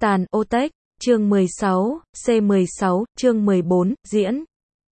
Tàn Otech, chương 16, C16, chương 14, diễn.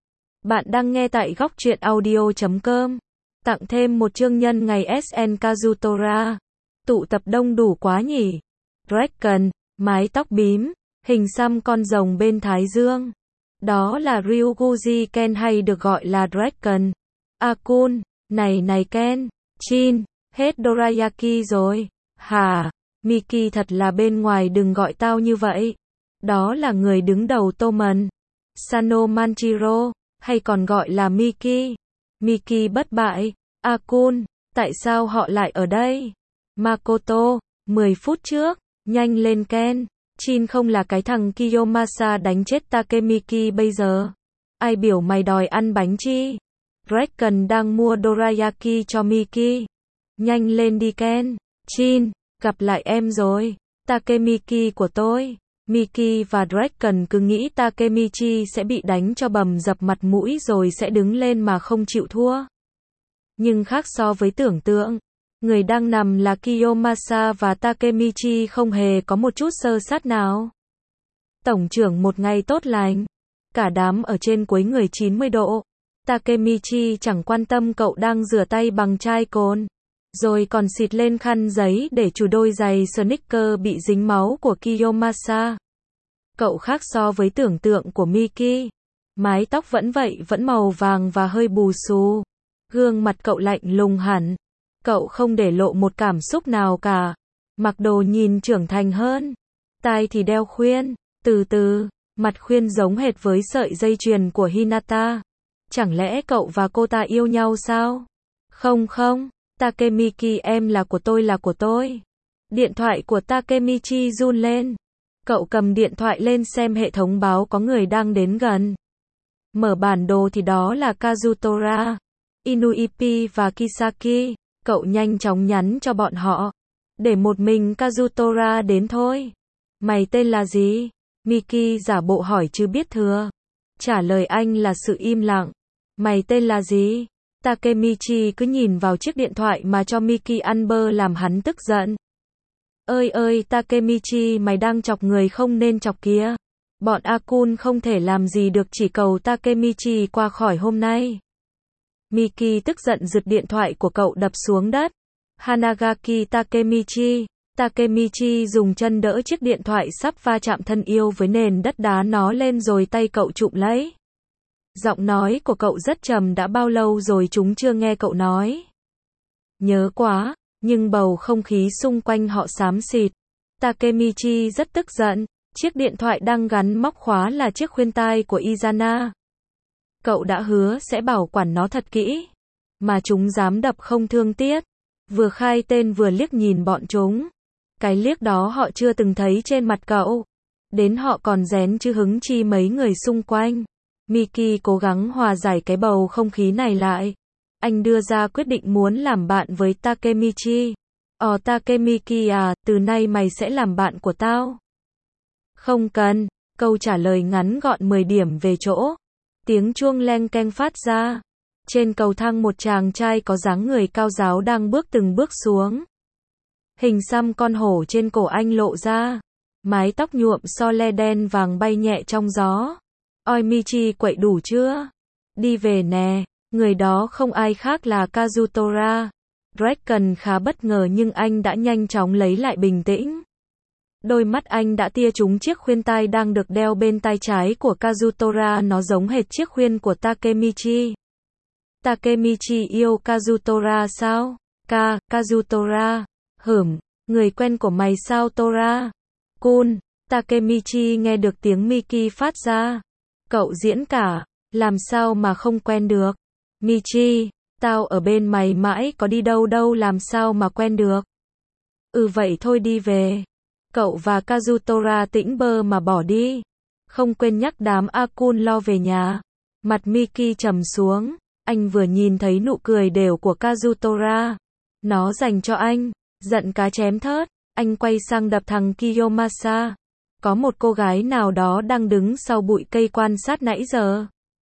Bạn đang nghe tại góc truyện audio.com. Tặng thêm một chương nhân ngày SN Kazutora. Tụ tập đông đủ quá nhỉ. Dragon, mái tóc bím, hình xăm con rồng bên thái dương. Đó là Ryuguji Ken hay được gọi là Dragon. Akun, này Ken, Chin, hết dorayaki rồi. Hả? Miki thật là bên ngoài đừng gọi tao như vậy. Đó là người đứng đầu Toman. Sano Manchiro, hay còn gọi là Miki. Miki bất bại. Akun, tại sao họ lại ở đây? Makoto, 10 phút trước, nhanh lên Ken. Chin không là cái thằng Kiyomasa đánh chết Takemiki bây giờ. Ai biểu mày đòi ăn bánh chi? Dragon đang mua dorayaki cho Miki. Nhanh lên đi Ken. Chin, gặp lại em rồi. Takemiki của tôi. Miki và Dragon cứ nghĩ Takemichi sẽ bị đánh cho bầm dập mặt mũi rồi sẽ đứng lên mà không chịu thua. Nhưng khác so với tưởng tượng, người đang nằm là Kiyomasa và Takemichi không hề có một chút sơ sát nào. Tổng trưởng một ngày tốt lành. Cả đám ở trên cuối người 90 độ. Takemichi chẳng quan tâm cậu đang rửa tay bằng chai cồn. Rồi còn xịt lên khăn giấy để chùi đôi giày sneaker bị dính máu của Kiyomasa. Cậu khác so với tưởng tượng của Miki. Mái tóc vẫn vậy, vẫn màu vàng và hơi bù xù. Gương mặt cậu lạnh lùng hẳn. Cậu không để lộ một cảm xúc nào cả. Mặc đồ nhìn trưởng thành hơn. Tai thì đeo khuyên. Từ từ, mặt khuyên giống hệt với sợi dây chuyền của Hinata. Chẳng lẽ cậu và cô ta yêu nhau sao? Không. Takemiki em là của tôi. Điện thoại của Takemichi run lên. Cậu cầm điện thoại lên xem hệ thống báo có người đang đến gần. Mở bản đồ thì đó là Kazutora, Inuipi và Kisaki. Cậu nhanh chóng nhắn cho bọn họ. Để một mình Kazutora đến thôi. Mày tên là gì? Miki giả bộ hỏi chứ biết thừa. Trả lời anh là sự im lặng. Mày tên là gì? Takemichi cứ nhìn vào chiếc điện thoại mà cho Miki ăn bơ làm hắn tức giận. Ơi Takemichi, mày đang chọc người không nên chọc kìa. Bọn Akun không thể làm gì được, chỉ cầu Takemichi qua khỏi hôm nay. Miki tức giận giật điện thoại của cậu đập xuống đất. Hanagaki Takemichi. Takemichi dùng chân đỡ chiếc điện thoại sắp va chạm thân yêu với nền đất đá nó lên rồi tay cậu chụm lấy. Giọng nói của cậu rất trầm, đã bao lâu rồi chúng chưa nghe cậu nói. Nhớ quá, nhưng bầu không khí xung quanh họ xám xịt. Takemichi rất tức giận, chiếc điện thoại đang gắn móc khóa là chiếc khuyên tai của Izana. Cậu đã hứa sẽ bảo quản nó thật kỹ, mà chúng dám đập không thương tiếc. Vừa khai tên vừa liếc nhìn bọn chúng. Cái liếc đó họ chưa từng thấy trên mặt cậu. Đến họ còn rén chứ hứng chi mấy người xung quanh. Miki cố gắng hòa giải cái bầu không khí này lại. Anh đưa ra quyết định muốn làm bạn với Takemichi. Takemiki à, từ nay mày sẽ làm bạn của tao. Không cần. Câu trả lời ngắn gọn 10 điểm về chỗ. Tiếng chuông leng keng phát ra. Trên cầu thang một chàng trai có dáng người cao ráo đang bước từng bước xuống. Hình xăm con hổ trên cổ anh lộ ra. Mái tóc nhuộm so le đen vàng bay nhẹ trong gió. Oi Michi, quậy đủ chưa? Đi về nè. Người đó không ai khác là Kazutora. Dragon khá bất ngờ nhưng anh đã nhanh chóng lấy lại bình tĩnh. Đôi mắt anh đã tia trúng chiếc khuyên tai đang được đeo bên tai trái của Kazutora, nó giống hệt chiếc khuyên của Takemichi. Takemichi yêu Kazutora sao? Kazutora. Người quen của mày sao Tora? Cool. Takemichi nghe được tiếng Miki phát ra. Cậu diễn cả, làm sao mà không quen được? Michi, tao ở bên mày mãi có đi đâu đâu, làm sao mà quen được? Vậy thôi đi về. Cậu và Kazutora tĩnh bơ mà bỏ đi. Không quên nhắc đám Akun lo về nhà. Mặt Miki trầm xuống. Anh vừa nhìn thấy nụ cười đều của Kazutora. Nó dành cho anh. Giận cá chém thớt. Anh quay sang đập thằng Kiyomasa. Có một cô gái nào đó đang đứng sau bụi cây quan sát nãy giờ.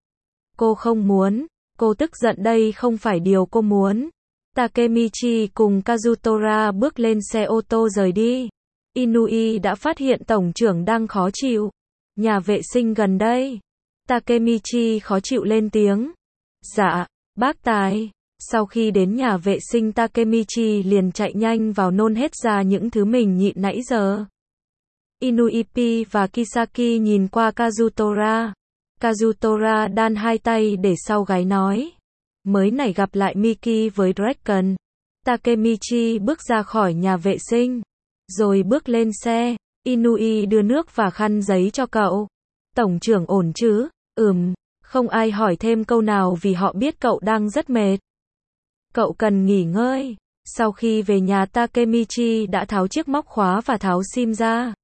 Cô không muốn. Cô tức giận, đây không phải điều cô muốn. Takemichi cùng Kazutora bước lên xe ô tô rời đi. Inui đã phát hiện tổng trưởng đang khó chịu. Nhà vệ sinh gần đây. Takemichi khó chịu lên tiếng. Dạ, bác tài. Sau khi đến nhà vệ sinh Takemichi liền chạy nhanh vào nôn hết ra những thứ mình nhịn nãy giờ. Inuipi và Kisaki nhìn qua Kazutora. Kazutora đan hai tay để sau gáy nói. Mới nãy gặp lại Miki với Draken. Takemichi bước ra khỏi nhà vệ sinh. Rồi bước lên xe. Inui đưa nước và khăn giấy cho cậu. Tổng trưởng ổn chứ? Không ai hỏi thêm câu nào vì họ biết cậu đang rất mệt. Cậu cần nghỉ ngơi. Sau khi về nhà Takemichi đã tháo chiếc móc khóa và tháo sim ra.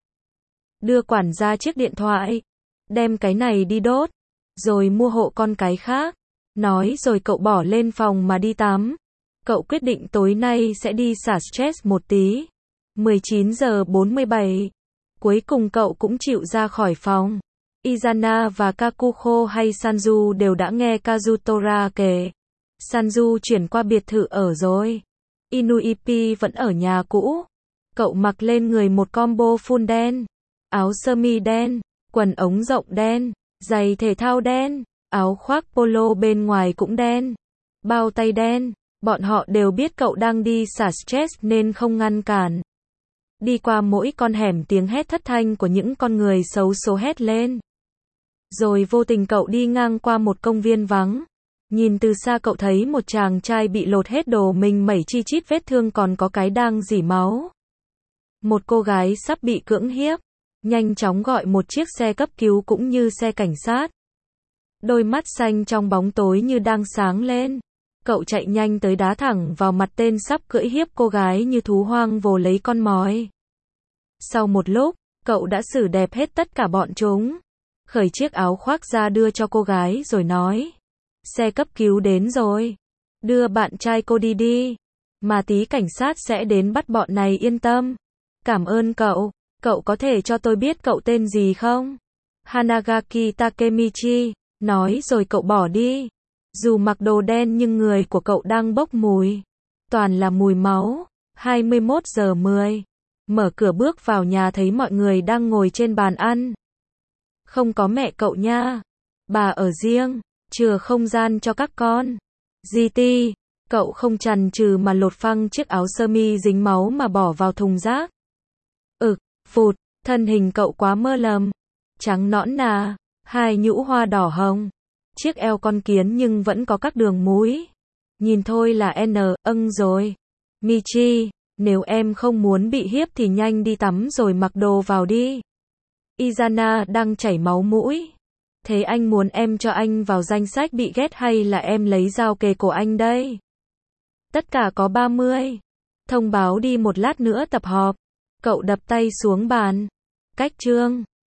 Đưa quản gia chiếc điện thoại. Đem cái này đi đốt. Rồi mua hộ con cái khác. Nói rồi cậu bỏ lên phòng mà đi tắm. Cậu quyết định tối nay sẽ đi xả stress một tí. 19 giờ 47. Cuối cùng cậu cũng chịu ra khỏi phòng. Izana và Kakuho hay Sanju đều đã nghe Kazutora kể. Sanju chuyển qua biệt thự ở rồi. Inuipi vẫn ở nhà cũ. Cậu mặc lên người một combo full đen. Áo sơ mi đen, quần ống rộng đen, giày thể thao đen, áo khoác polo bên ngoài cũng đen, bao tay đen. Bọn họ đều biết cậu đang đi xả stress nên không ngăn cản. Đi qua mỗi con hẻm tiếng hét thất thanh của những con người xấu số hét lên. Rồi vô tình cậu đi ngang qua một công viên vắng. Nhìn từ xa cậu thấy một chàng trai bị lột hết đồ mình mẩy chi chít vết thương còn có cái đang rỉ máu. Một cô gái sắp bị cưỡng hiếp. Nhanh chóng gọi một chiếc xe cấp cứu cũng như xe cảnh sát. Đôi mắt xanh trong bóng tối như đang sáng lên. Cậu chạy nhanh tới đá thẳng vào mặt tên sắp cưỡi hiếp cô gái như thú hoang vồ lấy con mồi. Sau một lúc, cậu đã xử đẹp hết tất cả bọn chúng. Khởi chiếc áo khoác ra đưa cho cô gái rồi nói. Xe cấp cứu đến rồi. Đưa bạn trai cô đi đi. Mà tí cảnh sát sẽ đến bắt bọn này yên tâm. Cảm ơn cậu. Cậu có thể cho tôi biết cậu tên gì không? Hanagaki Takemichi. Nói rồi cậu bỏ đi. Dù mặc đồ đen nhưng người của cậu đang bốc mùi. Toàn là mùi máu. 21 giờ 10. Mở cửa bước vào nhà thấy mọi người đang ngồi trên bàn ăn. Không có mẹ cậu nha. Bà ở riêng. Chừa không gian cho các con. GT. Cậu không chần chừ mà lột phăng chiếc áo sơ mi dính máu mà bỏ vào thùng rác. Phụt, thân hình cậu quá mơ lầm. Trắng nõn nà, hai nhũ hoa đỏ hồng. Chiếc eo con kiến nhưng vẫn có các đường múi. Nhìn thôi là rồi. Michi, nếu em không muốn bị hiếp thì nhanh đi tắm rồi mặc đồ vào đi. Izana đang chảy máu mũi. Thế anh muốn em cho anh vào danh sách bị ghét hay là em lấy dao kề cổ anh đây? Tất cả có 30. Thông báo đi một lát nữa tập họp. Cậu đập tay xuống bàn. Cách chương.